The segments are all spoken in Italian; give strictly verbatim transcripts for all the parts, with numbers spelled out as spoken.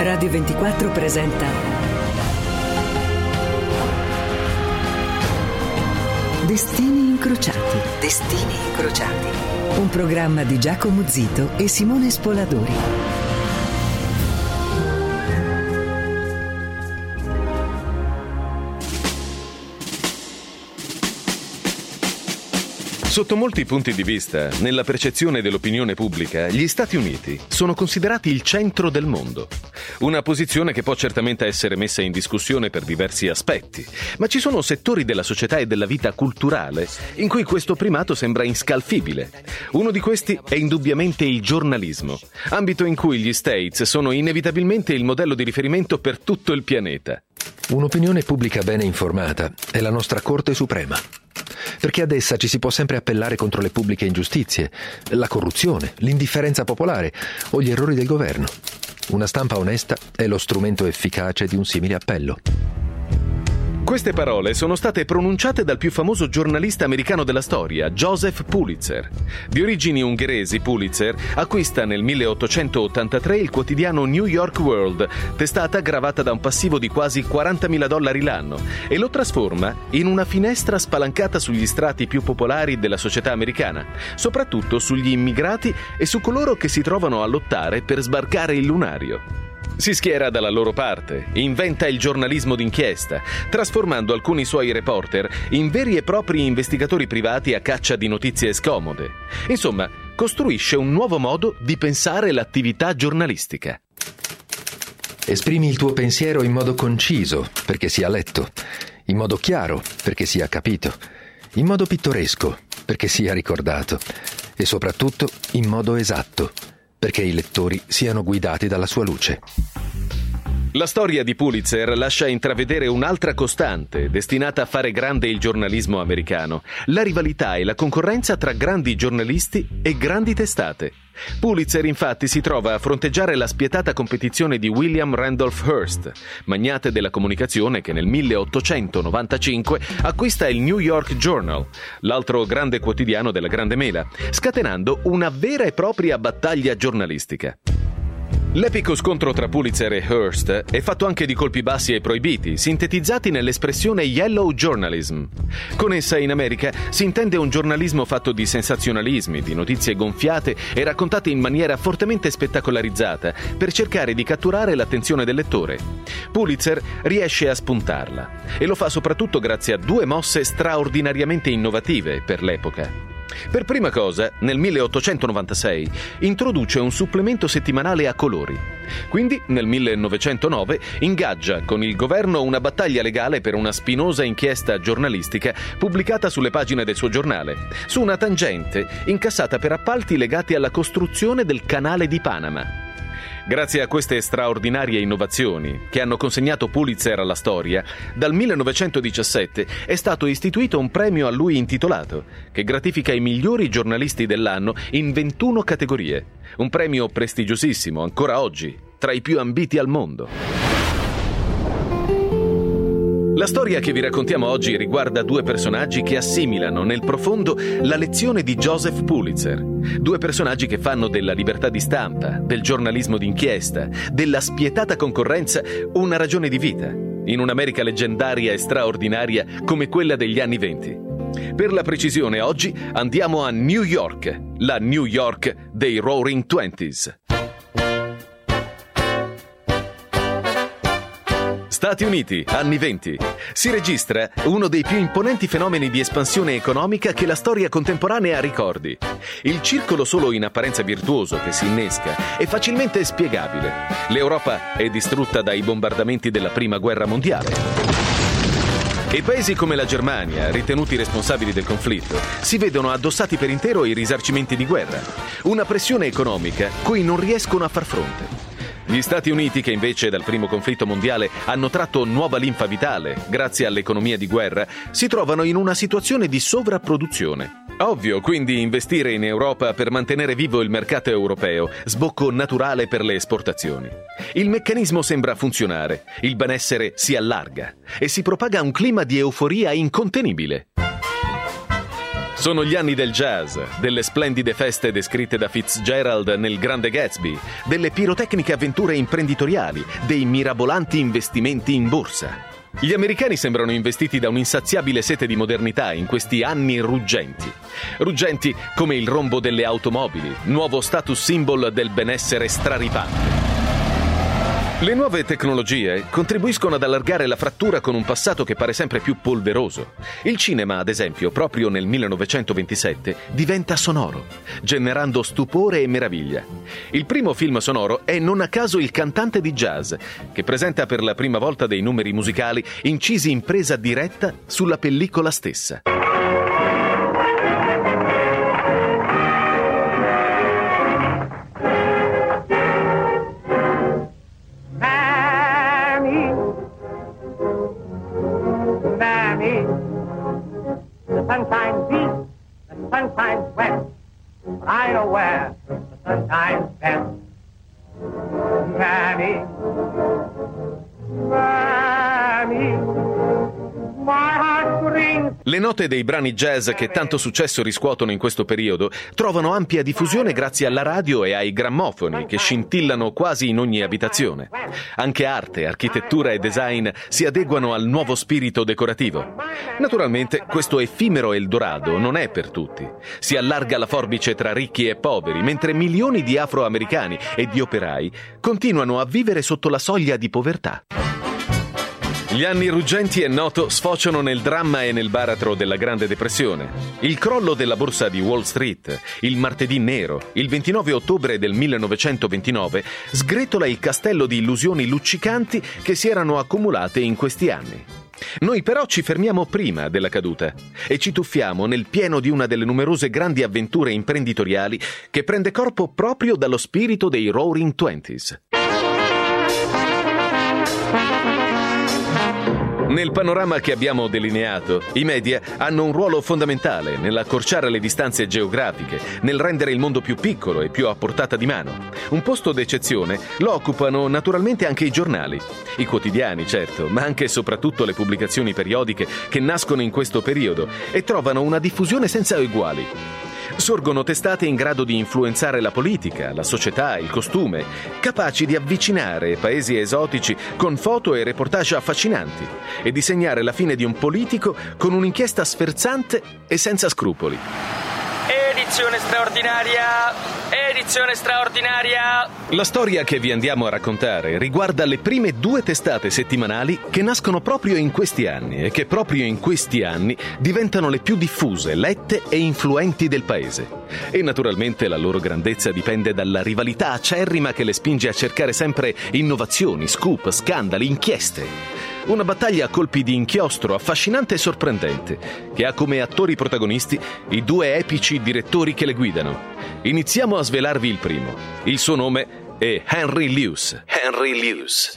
Radio ventiquattro presenta Destini incrociati. Destini incrociati. Un programma di Giacomo Zito e Simone Spoladori. Sotto molti punti di vista, nella percezione dell'opinione pubblica, gli Stati Uniti sono considerati il centro del mondo. Una posizione che può certamente essere messa in discussione per diversi aspetti, ma ci sono settori della società e della vita culturale in cui questo primato sembra inscalfibile. Uno di questi è indubbiamente il giornalismo, ambito in cui gli States sono inevitabilmente il modello di riferimento per tutto il pianeta. Un'opinione pubblica bene informata è la nostra Corte Suprema, perché ad essa ci si può sempre appellare contro le pubbliche ingiustizie, la corruzione, l'indifferenza popolare o gli errori del governo. Una stampa onesta è lo strumento efficace di un simile appello. Queste parole sono state pronunciate dal più famoso giornalista americano della storia, Joseph Pulitzer. Di origini ungheresi, Pulitzer acquista nel milleottocentottantatré il quotidiano New York World, testata gravata da un passivo di quasi quarantamila dollari l'anno, e lo trasforma in una finestra spalancata sugli strati più popolari della società americana, soprattutto sugli immigrati e su coloro che si trovano a lottare per sbarcare il lunario. Si schiera dalla loro parte, inventa il giornalismo d'inchiesta, trasformando alcuni suoi reporter in veri e propri investigatori privati a caccia di notizie scomode. Insomma, costruisce un nuovo modo di pensare l'attività giornalistica. Esprimi il tuo pensiero in modo conciso, perché sia letto, in modo chiaro, perché sia capito, in modo pittoresco, perché sia ricordato, e soprattutto in modo esatto, perché i lettori siano guidati dalla sua luce. La storia di Pulitzer lascia intravedere un'altra costante destinata a fare grande il giornalismo americano: la rivalità e la concorrenza tra grandi giornalisti e grandi testate. Pulitzer infatti si trova a fronteggiare la spietata competizione di William Randolph Hearst, magnate della comunicazione che nel milleottocentonovantacinque acquista il New York Journal, l'altro grande quotidiano della Grande Mela, scatenando una vera e propria battaglia giornalistica. L'epico scontro tra Pulitzer e Hearst è fatto anche di colpi bassi e proibiti, sintetizzati nell'espressione yellow journalism. Con essa in America si intende un giornalismo fatto di sensazionalismi, di notizie gonfiate e raccontate in maniera fortemente spettacolarizzata per cercare di catturare l'attenzione del lettore. Pulitzer riesce a spuntarla e lo fa soprattutto grazie a due mosse straordinariamente innovative per l'epoca. Per prima cosa, nel milleottocentonovantasei, introduce un supplemento settimanale a colori. Quindi, nel millenovecentonove, ingaggia con il governo una battaglia legale per una spinosa inchiesta giornalistica pubblicata sulle pagine del suo giornale, su una tangente incassata per appalti legati alla costruzione del Canale di Panama. Grazie a queste straordinarie innovazioni, che hanno consegnato Pulitzer alla storia, dal millenovecentodiciassette è stato istituito un premio a lui intitolato, che gratifica i migliori giornalisti dell'anno in ventuno categorie. Un premio prestigiosissimo, ancora oggi, tra i più ambiti al mondo. La storia che vi raccontiamo oggi riguarda due personaggi che assimilano nel profondo la lezione di Joseph Pulitzer. Due personaggi che fanno della libertà di stampa, del giornalismo d'inchiesta, della spietata concorrenza una ragione di vita, in un'America leggendaria e straordinaria come quella degli anni venti. Per la precisione, oggi andiamo a New York, la New York dei Roaring Twenties. Stati Uniti, anni venti. Si registra uno dei più imponenti fenomeni di espansione economica che la storia contemporanea ricordi. Il circolo solo in apparenza virtuoso che si innesca è facilmente spiegabile. L'Europa è distrutta dai bombardamenti della Prima Guerra Mondiale. E paesi come la Germania, ritenuti responsabili del conflitto, si vedono addossati per intero i risarcimenti di guerra. Una pressione economica cui non riescono a far fronte. Gli Stati Uniti, che invece dal primo conflitto mondiale hanno tratto nuova linfa vitale grazie all'economia di guerra, si trovano in una situazione di sovrapproduzione. Ovvio, quindi, investire in Europa per mantenere vivo il mercato europeo, sbocco naturale per le esportazioni. Il meccanismo sembra funzionare, il benessere si allarga e si propaga un clima di euforia incontenibile. Sono gli anni del jazz, delle splendide feste descritte da Fitzgerald nel Grande Gatsby, delle pirotecniche avventure imprenditoriali, dei mirabolanti investimenti in borsa. Gli americani sembrano investiti da un'insaziabile sete di modernità in questi anni ruggenti. Ruggenti come il rombo delle automobili, nuovo status symbol del benessere straripante. Le nuove tecnologie contribuiscono ad allargare la frattura con un passato che pare sempre più polveroso. Il cinema, ad esempio, proprio nel millenovecentoventisette, diventa sonoro, generando stupore e meraviglia. Il primo film sonoro è non a caso Il cantante di jazz, che presenta per la prima volta dei numeri musicali incisi in presa diretta sulla pellicola stessa. Sunshine deep, the sunshine's wet, but I know where the sunshine's best. Mammy, Mammy, my heart grieves. Le note dei brani jazz che tanto successo riscuotono in questo periodo trovano ampia diffusione grazie alla radio e ai grammofoni che scintillano quasi in ogni abitazione. Anche arte, architettura e design si adeguano al nuovo spirito decorativo. Naturalmente questo effimero Eldorado non è per tutti. Si allarga la forbice tra ricchi e poveri, mentre milioni di afroamericani e di operai continuano a vivere sotto la soglia di povertà. Gli anni ruggenti, è noto, sfociano nel dramma e nel baratro della Grande Depressione. Il crollo della borsa di Wall Street, il martedì nero, il ventinove ottobre del millenovecentoventinove, sgretola il castello di illusioni luccicanti che si erano accumulate in questi anni. Noi però ci fermiamo prima della caduta e ci tuffiamo nel pieno di una delle numerose grandi avventure imprenditoriali che prende corpo proprio dallo spirito dei Roaring Twenties. Nel panorama che abbiamo delineato, i media hanno un ruolo fondamentale nell'accorciare le distanze geografiche, nel rendere il mondo più piccolo e più a portata di mano. Un posto d'eccezione lo occupano naturalmente anche i giornali. I quotidiani, certo, ma anche e soprattutto le pubblicazioni periodiche che nascono in questo periodo e trovano una diffusione senza eguali. Sorgono testate in grado di influenzare la politica, la società, il costume, capaci di avvicinare paesi esotici con foto e reportage affascinanti e di segnare la fine di un politico con un'inchiesta sferzante e senza scrupoli. Edizione straordinaria! Edizione straordinaria! La storia che vi andiamo a raccontare riguarda le prime due testate settimanali che nascono proprio in questi anni e che proprio in questi anni diventano le più diffuse, lette e influenti del paese. E naturalmente la loro grandezza dipende dalla rivalità acerrima che le spinge a cercare sempre innovazioni, scoop, scandali, inchieste. Una battaglia a colpi di inchiostro affascinante e sorprendente, che ha come attori protagonisti i due epici direttori che le guidano. Iniziamo a svelarvi il primo. Il suo nome è Henry Luce. Henry Luce.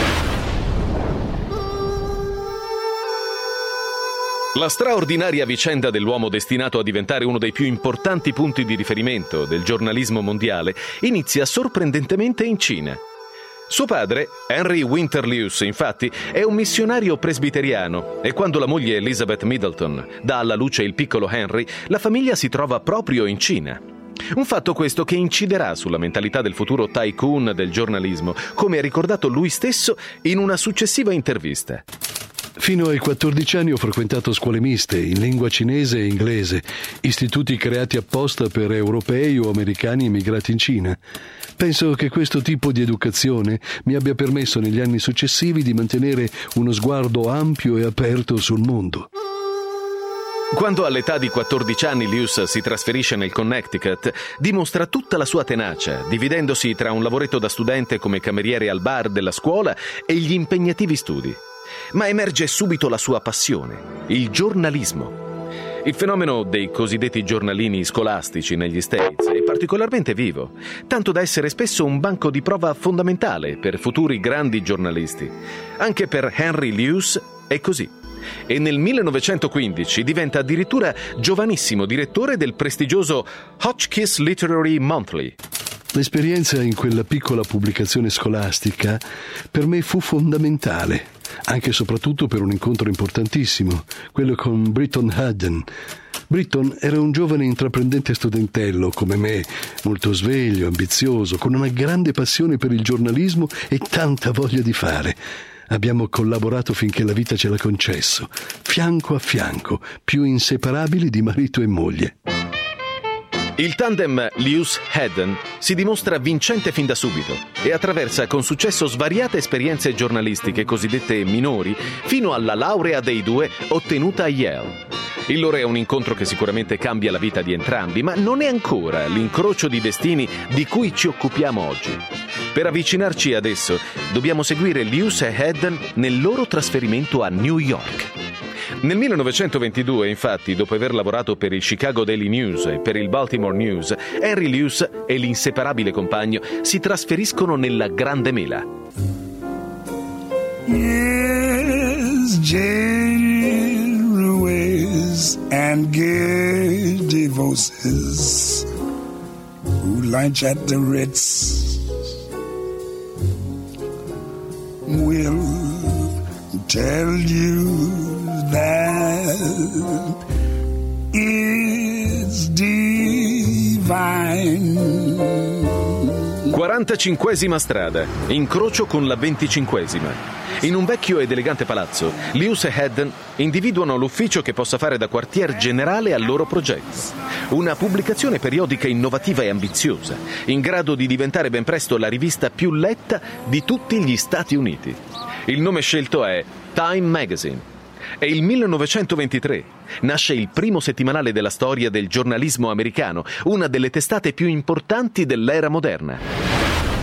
La straordinaria vicenda dell'uomo destinato a diventare uno dei più importanti punti di riferimento del giornalismo mondiale inizia sorprendentemente in Cina. Suo padre, Henry Winter Luce, infatti, è un missionario presbiteriano e quando la moglie Elizabeth Middleton dà alla luce il piccolo Henry, la famiglia si trova proprio in Cina. Un fatto questo che inciderà sulla mentalità del futuro tycoon del giornalismo, come ha ricordato lui stesso in una successiva intervista. Fino ai quattordici anni ho frequentato scuole miste in lingua cinese e inglese, istituti creati apposta per europei o americani emigrati in Cina. Penso che questo tipo di educazione mi abbia permesso negli anni successivi di mantenere uno sguardo ampio e aperto sul mondo. Quando all'età di quattordici anni Luce si trasferisce nel Connecticut, dimostra tutta la sua tenacia, dividendosi tra un lavoretto da studente come cameriere al bar della scuola e gli impegnativi studi. Ma emerge subito la sua passione, il giornalismo. Il fenomeno dei cosiddetti giornalini scolastici negli States è particolarmente vivo, tanto da essere spesso un banco di prova fondamentale per futuri grandi giornalisti. Anche per Henry Luce è così. E nel millenovecentoquindici diventa addirittura giovanissimo direttore del prestigioso Hotchkiss Literary Monthly. L'esperienza in quella piccola pubblicazione scolastica per me fu fondamentale. anche e soprattutto per un incontro importantissimo, quello con Britton Hayden. Britton era un giovane intraprendente studentello come me, molto sveglio, ambizioso, con una grande passione per il giornalismo e tanta voglia di fare. Abbiamo collaborato finché la vita ce l'ha concesso, fianco a fianco, più inseparabili di marito e moglie. Il tandem Lewis-Hayden si dimostra vincente fin da subito e attraversa con successo svariate esperienze giornalistiche cosiddette minori fino alla laurea dei due ottenuta a Yale. Il loro è un incontro che sicuramente cambia la vita di entrambi, ma non è ancora l'incrocio di destini di cui ci occupiamo oggi. Per avvicinarci ad esso, dobbiamo seguire Lewis e Hayden nel loro trasferimento a New York. Nel millenovecentoventidue, infatti, dopo aver lavorato per il Chicago Daily News e per il Baltimore News, Henry Luce e l'inseparabile compagno si trasferiscono nella Grande Mela. Yes, Jane Ruiz and gay divorces who lunch at the Ritz will tell you that it's divine. quarantacinquesima strada, incrocio con la venticinquesima. In un vecchio ed elegante palazzo, Lewis e Hayden individuano l'ufficio che possa fare da quartier generale al loro progetto. Una pubblicazione periodica innovativa e ambiziosa, in grado di diventare ben presto la rivista più letta di tutti gli Stati Uniti. Il nome scelto è Time Magazine. È il millenovecentoventitré. Nasce il primo settimanale della storia del giornalismo americano, una delle testate più importanti dell'era moderna.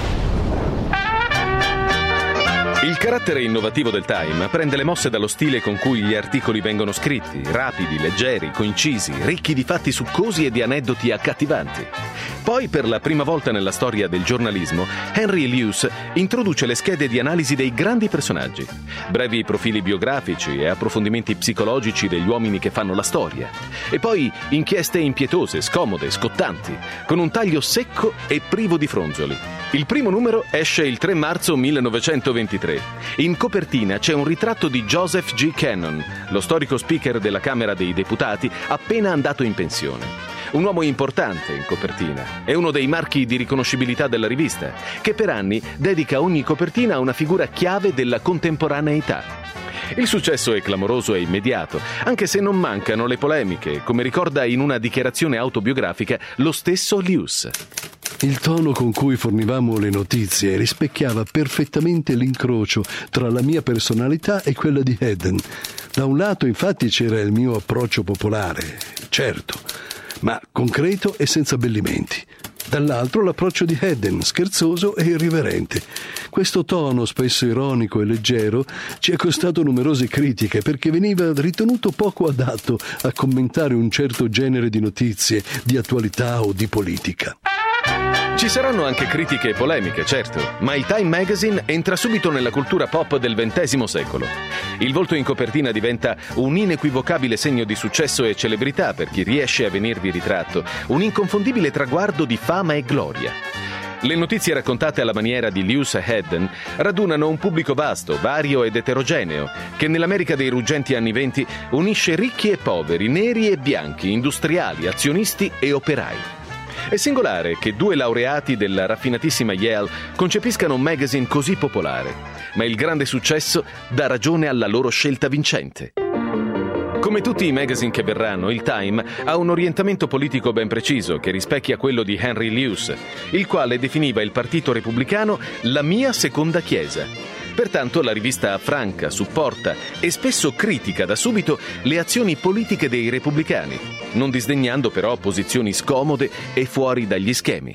Il carattere innovativo del Time prende le mosse dallo stile con cui gli articoli vengono scritti, rapidi, leggeri, concisi, ricchi di fatti succosi e di aneddoti accattivanti. Poi, per la prima volta nella storia del giornalismo, Henry Luce introduce le schede di analisi dei grandi personaggi, brevi profili biografici e approfondimenti psicologici degli uomini che fanno la storia. E poi inchieste impietose, scomode, scottanti, con un taglio secco e privo di fronzoli. Il primo numero esce il tre marzo millenovecentoventitré. In copertina c'è un ritratto di Joseph G. Cannon, lo storico speaker della Camera dei Deputati appena andato in pensione. Un uomo importante in copertina. È uno dei marchi di riconoscibilità della rivista, che per anni dedica ogni copertina a una figura chiave della contemporaneità. Il successo è clamoroso e immediato, anche se non mancano le polemiche, come ricorda in una dichiarazione autobiografica lo stesso Luce. Il tono con cui fornivamo le notizie rispecchiava perfettamente l'incrocio tra la mia personalità e quella di Hayden. Da un lato, infatti, c'era il mio approccio popolare, certo, ma concreto e senza abbellimenti. Dall'altro l'approccio di Hayden, scherzoso e irriverente. Questo tono, spesso ironico e leggero, ci è costato numerose critiche perché veniva ritenuto poco adatto a commentare un certo genere di notizie, di attualità o di politica. Ci saranno anche critiche e polemiche, certo, ma il Time Magazine entra subito nella cultura pop del ventesimo secolo. Il volto in copertina diventa un inequivocabile segno di successo e celebrità per chi riesce a venirvi ritratto, un inconfondibile traguardo di fama e gloria. Le notizie raccontate alla maniera di Luce e Hayden radunano un pubblico vasto, vario ed eterogeneo, che nell'America dei ruggenti anni venti unisce ricchi e poveri, neri e bianchi, industriali, azionisti e operai. È singolare che due laureati della raffinatissima Yale concepiscano un magazine così popolare, ma il grande successo dà ragione alla loro scelta vincente. Come tutti i magazine che verranno, il Time ha un orientamento politico ben preciso che rispecchia quello di Henry Luce, il quale definiva il Partito Repubblicano la mia seconda chiesa. Pertanto la rivista affranca, supporta e spesso critica da subito le azioni politiche dei repubblicani, non disdegnando però posizioni scomode e fuori dagli schemi.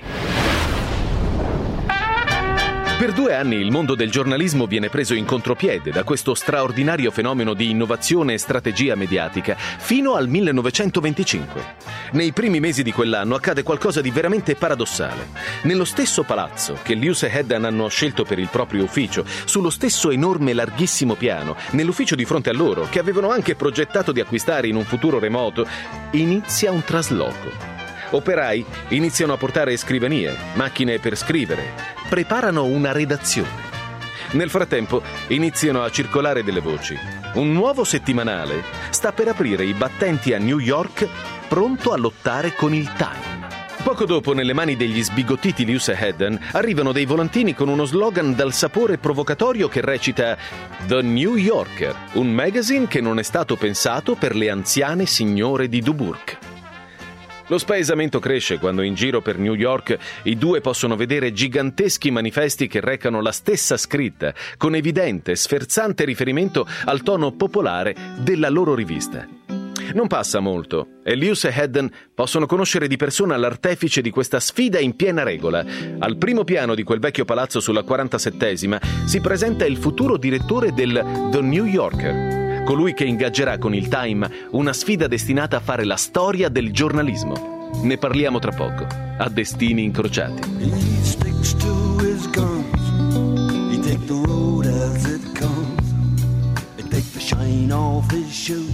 Per due anni il mondo del giornalismo viene preso in contropiede da questo straordinario fenomeno di innovazione e strategia mediatica fino al millenovecentoventicinque. Nei primi mesi di quell'anno accade qualcosa di veramente paradossale. Nello stesso palazzo che Luce e Hayden hanno scelto per il proprio ufficio, sullo stesso enorme larghissimo piano, nell'ufficio di fronte a loro, che avevano anche progettato di acquistare in un futuro remoto, inizia un trasloco. Operai iniziano a portare scrivanie, macchine per scrivere, preparano una redazione. Nel frattempo iniziano a circolare delle voci. Un nuovo settimanale sta per aprire i battenti a New York, pronto a lottare con il Time. Poco dopo, nelle mani degli sbigottiti Lewis e Haddon, arrivano dei volantini con uno slogan dal sapore provocatorio che recita The New Yorker, un magazine che non è stato pensato per le anziane signore di Duburque. Lo spaesamento cresce quando in giro per New York i due possono vedere giganteschi manifesti che recano la stessa scritta, con evidente, sferzante riferimento al tono popolare della loro rivista. Non passa molto e Lewis e Haddon possono conoscere di persona l'artefice di questa sfida in piena regola. Al primo piano di quel vecchio palazzo sulla quarantasettesima si presenta il futuro direttore del The New Yorker, colui che ingaggerà con il Time una sfida destinata a fare la storia del giornalismo. Ne parliamo tra poco, a Destini Incrociati. He sticks to his guns. He take the road as it comes. He take the shine off his shoes.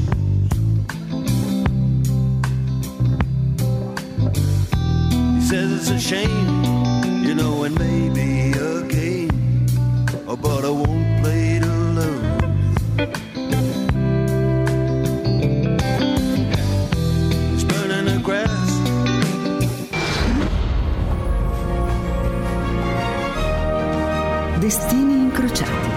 Says it's a shame, you know, and maybe a game, but I won't play to lose. It's burning the grass. Destini incrociati.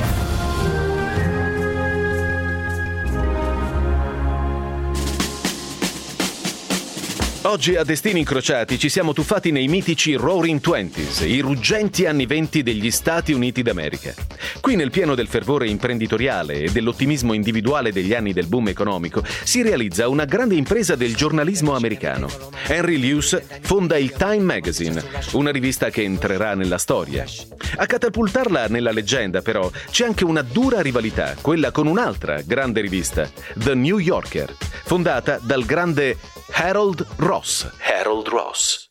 Oggi a Destini Incrociati ci siamo tuffati nei mitici Roaring Twenties, i ruggenti anni venti degli Stati Uniti d'America. Qui, nel pieno del fervore imprenditoriale e dell'ottimismo individuale degli anni del boom economico, si realizza una grande impresa del giornalismo americano. Henry Luce fonda il Time Magazine, una rivista che entrerà nella storia. A catapultarla nella leggenda, però, c'è anche una dura rivalità, quella con un'altra grande rivista, The New Yorker, fondata dal grande Harold Ross. Harold Ross.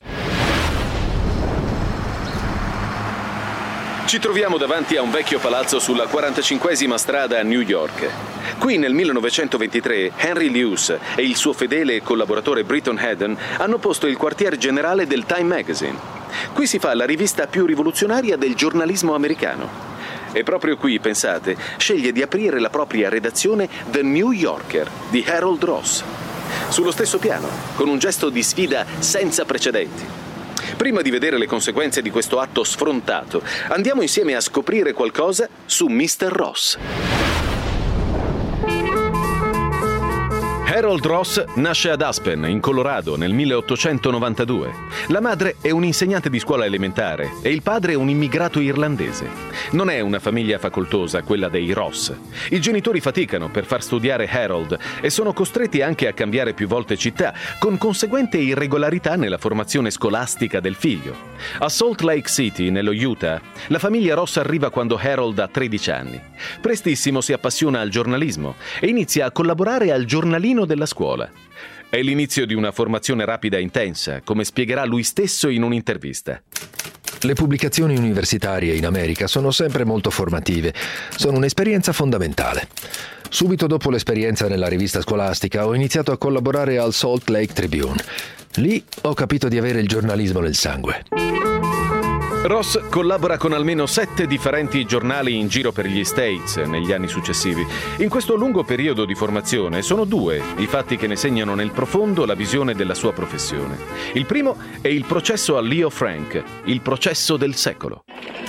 Ci troviamo davanti a un vecchio palazzo sulla quarantacinquesima strada a New York. Qui nel millenovecentoventitré Henry Luce e il suo fedele collaboratore Britton Haddon hanno posto il quartier generale del Time Magazine. Qui si fa la rivista più rivoluzionaria del giornalismo americano. E proprio qui, pensate, sceglie di aprire la propria redazione The New Yorker di Harold Ross. Sullo stesso piano, con un gesto di sfida senza precedenti. Prima di vedere le conseguenze di questo atto sfrontato, andiamo insieme a scoprire qualcosa su mister Ross. Harold Ross nasce ad Aspen, in Colorado, nel milleottocentonovantadue. La madre è un'insegnante di scuola elementare e il padre è un immigrato irlandese. Non è una famiglia facoltosa, quella dei Ross. I genitori faticano per far studiare Harold e sono costretti anche a cambiare più volte città, con conseguente irregolarità nella formazione scolastica del figlio. A Salt Lake City, nello Utah, la famiglia Ross arriva quando Harold ha tredici anni. Prestissimo si appassiona al giornalismo e inizia a collaborare al giornalino della scuola. È l'inizio di una formazione rapida e intensa, come spiegherà lui stesso in un'intervista. Le pubblicazioni universitarie in America sono sempre molto formative, sono un'esperienza fondamentale. Subito dopo l'esperienza nella rivista scolastica ho iniziato a collaborare al Salt Lake Tribune. Lì ho capito di avere il giornalismo nel sangue. Ross collabora con almeno sette differenti giornali in giro per gli States negli anni successivi. In questo lungo periodo di formazione sono due i fatti che ne segnano nel profondo la visione della sua professione. Il primo è il processo a Leo Frank, il processo del secolo.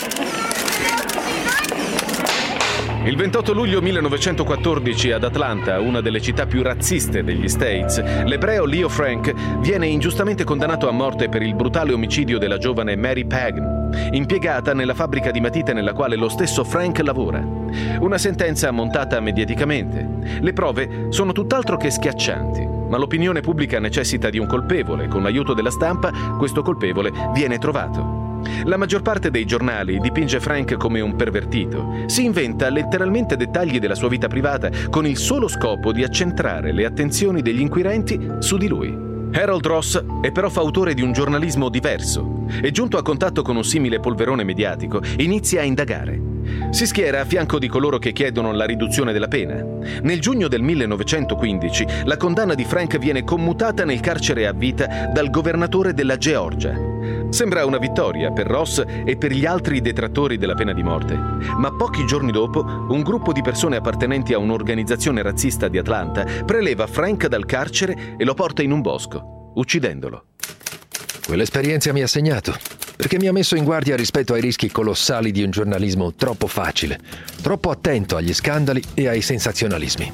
Il ventotto luglio millenovecentoquattordici ad Atlanta, una delle città più razziste degli States, l'ebreo Leo Frank viene ingiustamente condannato a morte per il brutale omicidio della giovane Mary Pagan, impiegata nella fabbrica di matite nella quale lo stesso Frank lavora. Una sentenza montata mediaticamente. Le prove sono tutt'altro che schiaccianti, ma l'opinione pubblica necessita di un colpevole. Con l'aiuto della stampa, questo colpevole viene trovato. La maggior parte dei giornali dipinge Frank come un pervertito. Si inventa letteralmente dettagli della sua vita privata con il solo scopo di accentrare le attenzioni degli inquirenti su di lui. Harold Ross è però fautore di un giornalismo diverso e, giunto a contatto con un simile polverone mediatico, inizia a indagare. Si schiera a fianco di coloro che chiedono la riduzione della pena. Nel giugno del millenovecentoquindici la condanna di Frank viene commutata nel carcere a vita dal governatore della Georgia. Sembra una vittoria per Ross e per gli altri detrattori della pena di morte, ma pochi giorni dopo un gruppo di persone appartenenti a un'organizzazione razzista di Atlanta preleva Frank dal carcere e lo porta in un bosco, uccidendolo. Quell'esperienza mi ha segnato, perché mi ha messo in guardia rispetto ai rischi colossali di un giornalismo troppo facile, troppo attento agli scandali e ai sensazionalismi.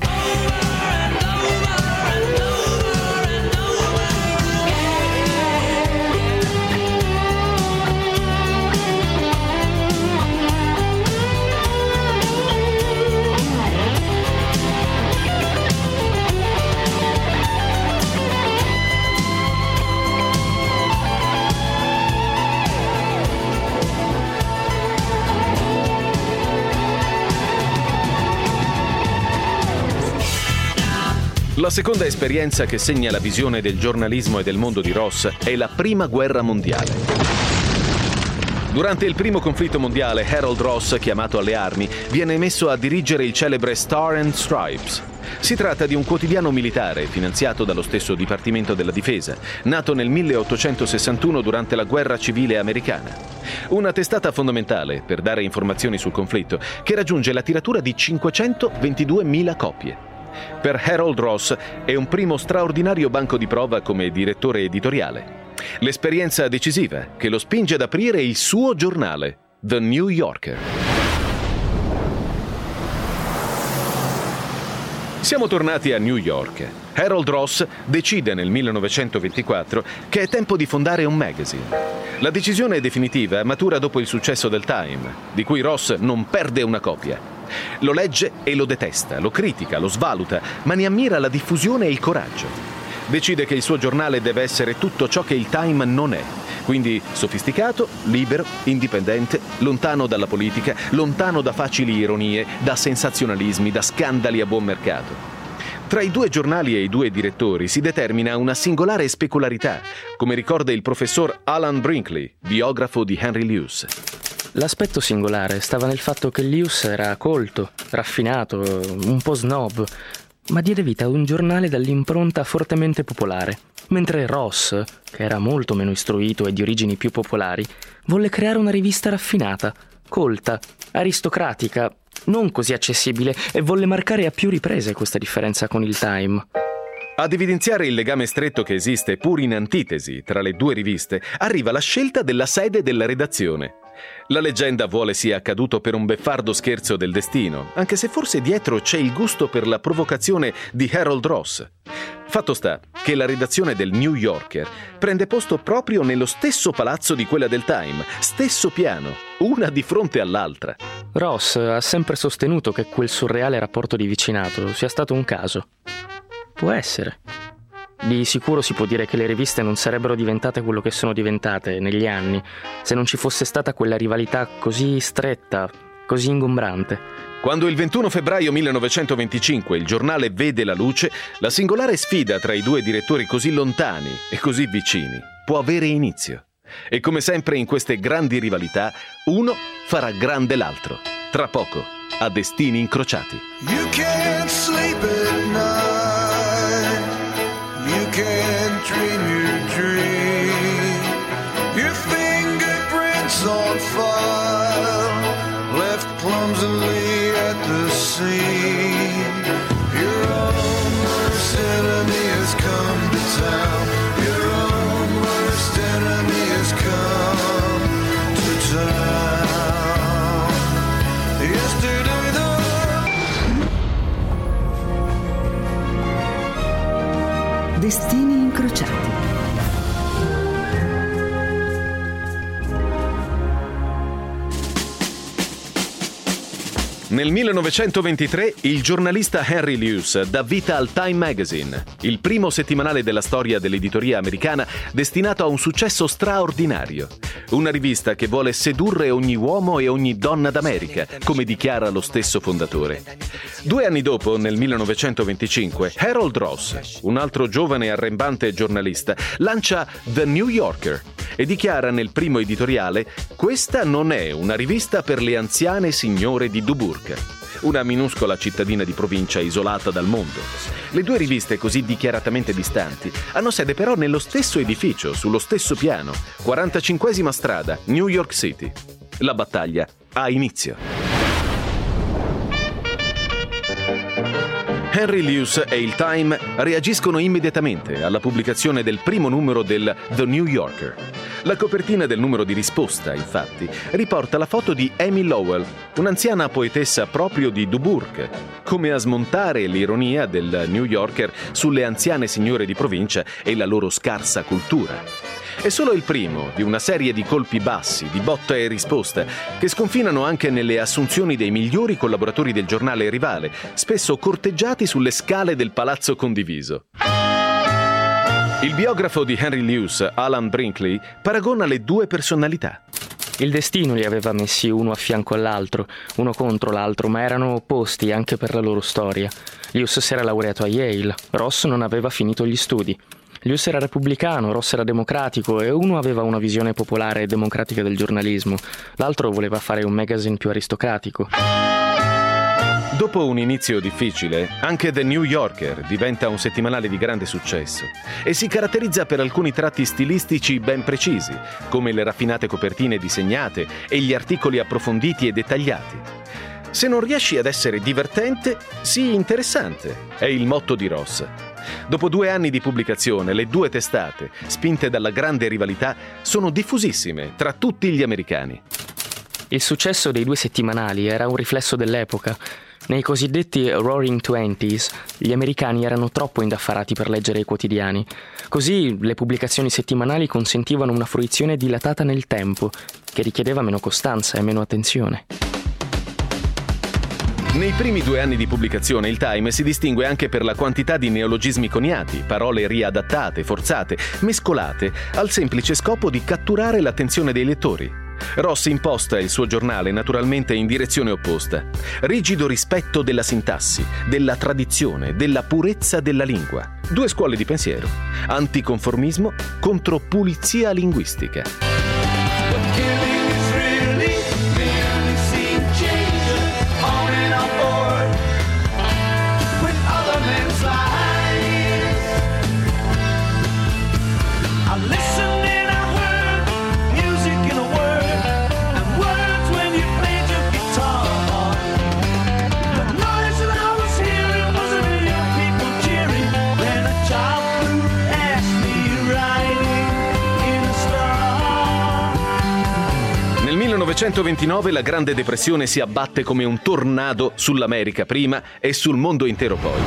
La seconda esperienza che segna la visione del giornalismo e del mondo di Ross è la Prima Guerra Mondiale. Durante il primo conflitto mondiale, Harold Ross, chiamato alle armi, viene messo a dirigere il celebre Star and Stripes. Si tratta di un quotidiano militare finanziato dallo stesso Dipartimento della Difesa, nato nel milleottocentosessantuno durante la Guerra Civile Americana. Una testata fondamentale per dare informazioni sul conflitto, che raggiunge la tiratura di cinquecentoventiduemila copie. Per Harold Ross è un primo straordinario banco di prova come direttore editoriale. L'esperienza decisiva che lo spinge ad aprire il suo giornale, The New Yorker. Siamo tornati a New York. Harold Ross decide nel millenovecentoventiquattro che è tempo di fondare un magazine. La decisione definitiva matura dopo il successo del Time, di cui Ross non perde una copia. Lo legge e lo detesta, lo critica, lo svaluta, ma ne ammira la diffusione e il coraggio. Decide che il suo giornale deve essere tutto ciò che il Time non è, quindi sofisticato, libero, indipendente, lontano dalla politica, lontano da facili ironie, da sensazionalismi, da scandali a buon mercato. Tra i due giornali e i due direttori si determina una singolare specularità, come ricorda il professor Alan Brinkley, biografo di Henry Luce. L'aspetto singolare stava nel fatto che Luce era colto, raffinato, un po' snob, ma diede vita a un giornale dall'impronta fortemente popolare, mentre Ross, che era molto meno istruito e di origini più popolari, volle creare una rivista raffinata, colta, aristocratica, non così accessibile, e volle marcare a più riprese questa differenza con il Time. Ad evidenziare il legame stretto che esiste, pur in antitesi, tra le due riviste, arriva la scelta della sede della redazione. La leggenda vuole sia accaduto per un beffardo scherzo del destino, anche se forse dietro c'è il gusto per la provocazione di Harold Ross. Fatto sta che la redazione del New Yorker prende posto proprio nello stesso palazzo di quella del Time, stesso piano, una di fronte all'altra. Ross ha sempre sostenuto che quel surreale rapporto di vicinato sia stato un caso. Può essere. Di sicuro si può dire che le riviste non sarebbero diventate quello che sono diventate negli anni se non ci fosse stata quella rivalità così stretta, così ingombrante. Quando il ventuno febbraio millenovecentoventicinque il giornale vede la luce, la singolare sfida tra i due direttori così lontani e così vicini può avere inizio. E come sempre in queste grandi rivalità, uno farà grande l'altro. Tra poco, a destini incrociati. You can't sleep at night. You can't dream your dream. Your fingerprints on fire, left clumsily at the scene. Your own worst enemy has come to town. Your own worst enemy has come to town. Yesterday the Destini incrociati. Nel millenovecentoventitré il giornalista Henry Luce dà vita al Time Magazine, il primo settimanale della storia dell'editoria americana destinato a un successo straordinario. una rivista che vuole sedurre ogni uomo e ogni donna d'America, come dichiara lo stesso fondatore. Due anni dopo, nel millenovecentoventicinque, Harold Ross, un altro giovane e arrembante giornalista, lancia The New Yorker e dichiara nel primo editoriale: «Questa non è una rivista per le anziane signore di Duburque, una minuscola cittadina di provincia isolata dal mondo». Le due riviste, così dichiaratamente distanti, hanno sede però nello stesso edificio, sullo stesso piano, quarantacinquesima strada, New York City. La battaglia ha inizio. Henry Luce e il Time reagiscono immediatamente alla pubblicazione del primo numero del The New Yorker. La copertina del numero di risposta, infatti, riporta la foto di Amy Lowell, un'anziana poetessa proprio di Duburque, come a smontare l'ironia del New Yorker sulle anziane signore di provincia e la loro scarsa cultura. È solo il primo di una serie di colpi bassi, di botta e risposta, che sconfinano anche nelle assunzioni dei migliori collaboratori del giornale rivale, spesso corteggiati sulle scale del palazzo condiviso. Il biografo di Henry Luce, Alan Brinkley, paragona le due personalità. Il destino li aveva messi uno a fianco all'altro, uno contro l'altro, ma erano opposti anche per la loro storia. Luce si era laureato a Yale, Ross non aveva finito gli studi. Luce era repubblicano, Ross era democratico e uno aveva una visione popolare e democratica del giornalismo, l'altro voleva fare un magazine più aristocratico. Dopo un inizio difficile, anche The New Yorker diventa un settimanale di grande successo e si caratterizza per alcuni tratti stilistici ben precisi, come le raffinate copertine disegnate e gli articoli approfonditi e dettagliati. Se non riesci ad essere divertente, sii interessante, è il motto di Ross. Dopo due anni di pubblicazione, le due testate, spinte dalla grande rivalità, sono diffusissime tra tutti gli americani. Il successo dei due settimanali era un riflesso dell'epoca. Nei cosiddetti Roaring Twenties, gli americani erano troppo indaffarati per leggere i quotidiani. Così le pubblicazioni settimanali consentivano una fruizione dilatata nel tempo, che richiedeva meno costanza e meno attenzione. Nei primi due anni di pubblicazione il Time si distingue anche per la quantità di neologismi coniati, parole riadattate, forzate, mescolate, al semplice scopo di catturare l'attenzione dei lettori. Ross imposta il suo giornale naturalmente in direzione opposta. Rigido rispetto della sintassi, della tradizione, della purezza della lingua. Due scuole di pensiero. Anticonformismo contro pulizia linguistica. Nel millenovecentoventinove la Grande Depressione si abbatte come un tornado sull'America prima e sul mondo intero poi.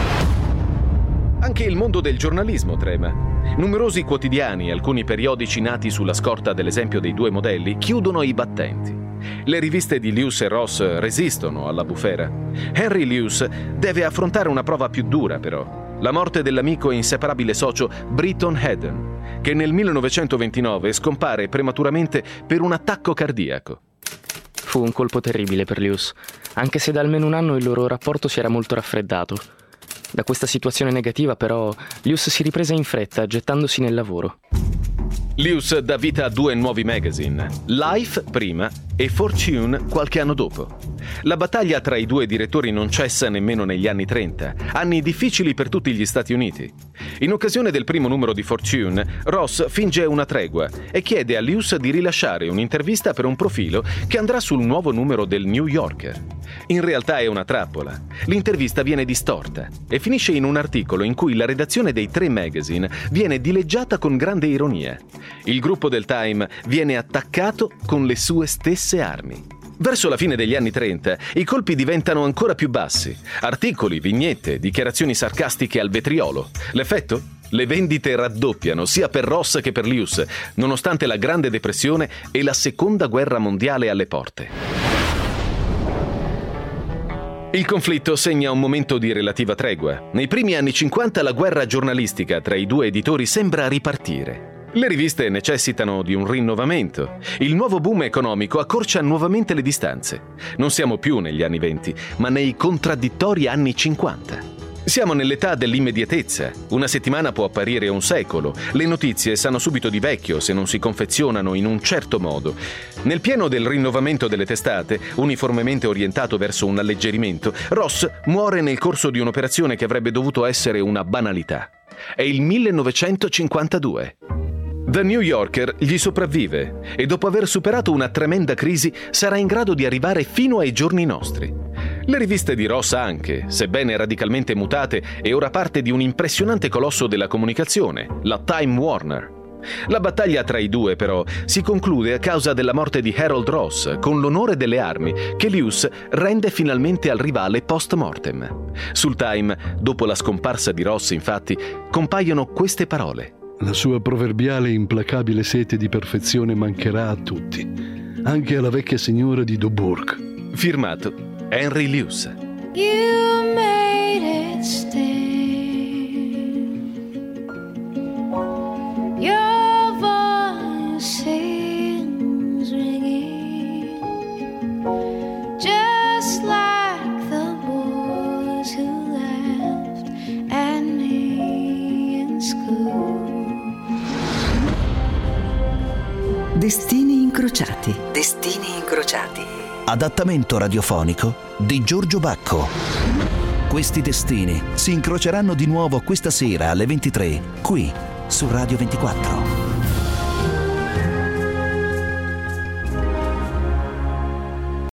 Anche il mondo del giornalismo trema. Numerosi quotidiani e alcuni periodici nati sulla scorta dell'esempio dei due modelli chiudono i battenti. Le riviste di Luce e Ross resistono alla bufera. Henry Luce deve affrontare una prova più dura però. La morte dell'amico e inseparabile socio Britton Hedden, che nel millenovecentoventinove scompare prematuramente per un attacco cardiaco. Fu un colpo terribile per Luce, anche se da almeno un anno il loro rapporto si era molto raffreddato. Da questa situazione negativa, però, Luce si riprese in fretta, gettandosi nel lavoro. Luce dà vita a due nuovi magazine, Life prima e Fortune qualche anno dopo. La battaglia tra i due direttori non cessa nemmeno negli anni trenta, anni difficili per tutti gli Stati Uniti. In occasione del primo numero di Fortune, Ross finge una tregua e chiede a Luce di rilasciare un'intervista per un profilo che andrà sul nuovo numero del New Yorker. In realtà è una trappola. L'intervista viene distorta e finisce in un articolo in cui la redazione dei tre magazine viene dileggiata con grande ironia. Il gruppo del Time viene attaccato con le sue stesse armi. Verso la fine degli anni trenta, i colpi diventano ancora più bassi. Articoli, vignette, dichiarazioni sarcastiche al vetriolo. L'effetto? Le vendite raddoppiano sia per Ross che per Luce, nonostante la Grande Depressione e la Seconda Guerra Mondiale alle porte. Il conflitto segna un momento di relativa tregua. Nei primi anni cinquanta la guerra giornalistica tra i due editori sembra ripartire. Le riviste necessitano di un rinnovamento. Il nuovo boom economico accorcia nuovamente le distanze. Non siamo più negli anni venti, ma nei contraddittori anni cinquanta. Siamo nell'età dell'immediatezza. Una settimana può apparire un secolo. Le notizie sanno subito di vecchio se non si confezionano in un certo modo. Nel pieno del rinnovamento delle testate, uniformemente orientato verso un alleggerimento, Ross muore nel corso di un'operazione che avrebbe dovuto essere una banalità. È il millenovecentocinquantadue. The New Yorker gli sopravvive e dopo aver superato una tremenda crisi sarà in grado di arrivare fino ai giorni nostri. Le riviste di Ross anche, sebbene radicalmente mutate, è ora parte di un impressionante colosso della comunicazione, la Time Warner. La battaglia tra i due, però, si conclude a causa della morte di Harold Ross, con l'onore delle armi, che Luce rende finalmente al rivale post mortem. Sul Time, dopo la scomparsa di Ross, infatti, compaiono queste parole. La sua proverbiale e implacabile sete di perfezione mancherà a tutti, anche alla vecchia signora di Dubourg. Firmato Henry Luce. You made it stay. Your voice is ringing, just like the boys who laughed at me in school. Destini incrociati. Destini incrociati. Adattamento radiofonico di Giorgio Bacco. Questi destini si incroceranno di nuovo questa sera alle ventitré, qui su Radio ventiquattro.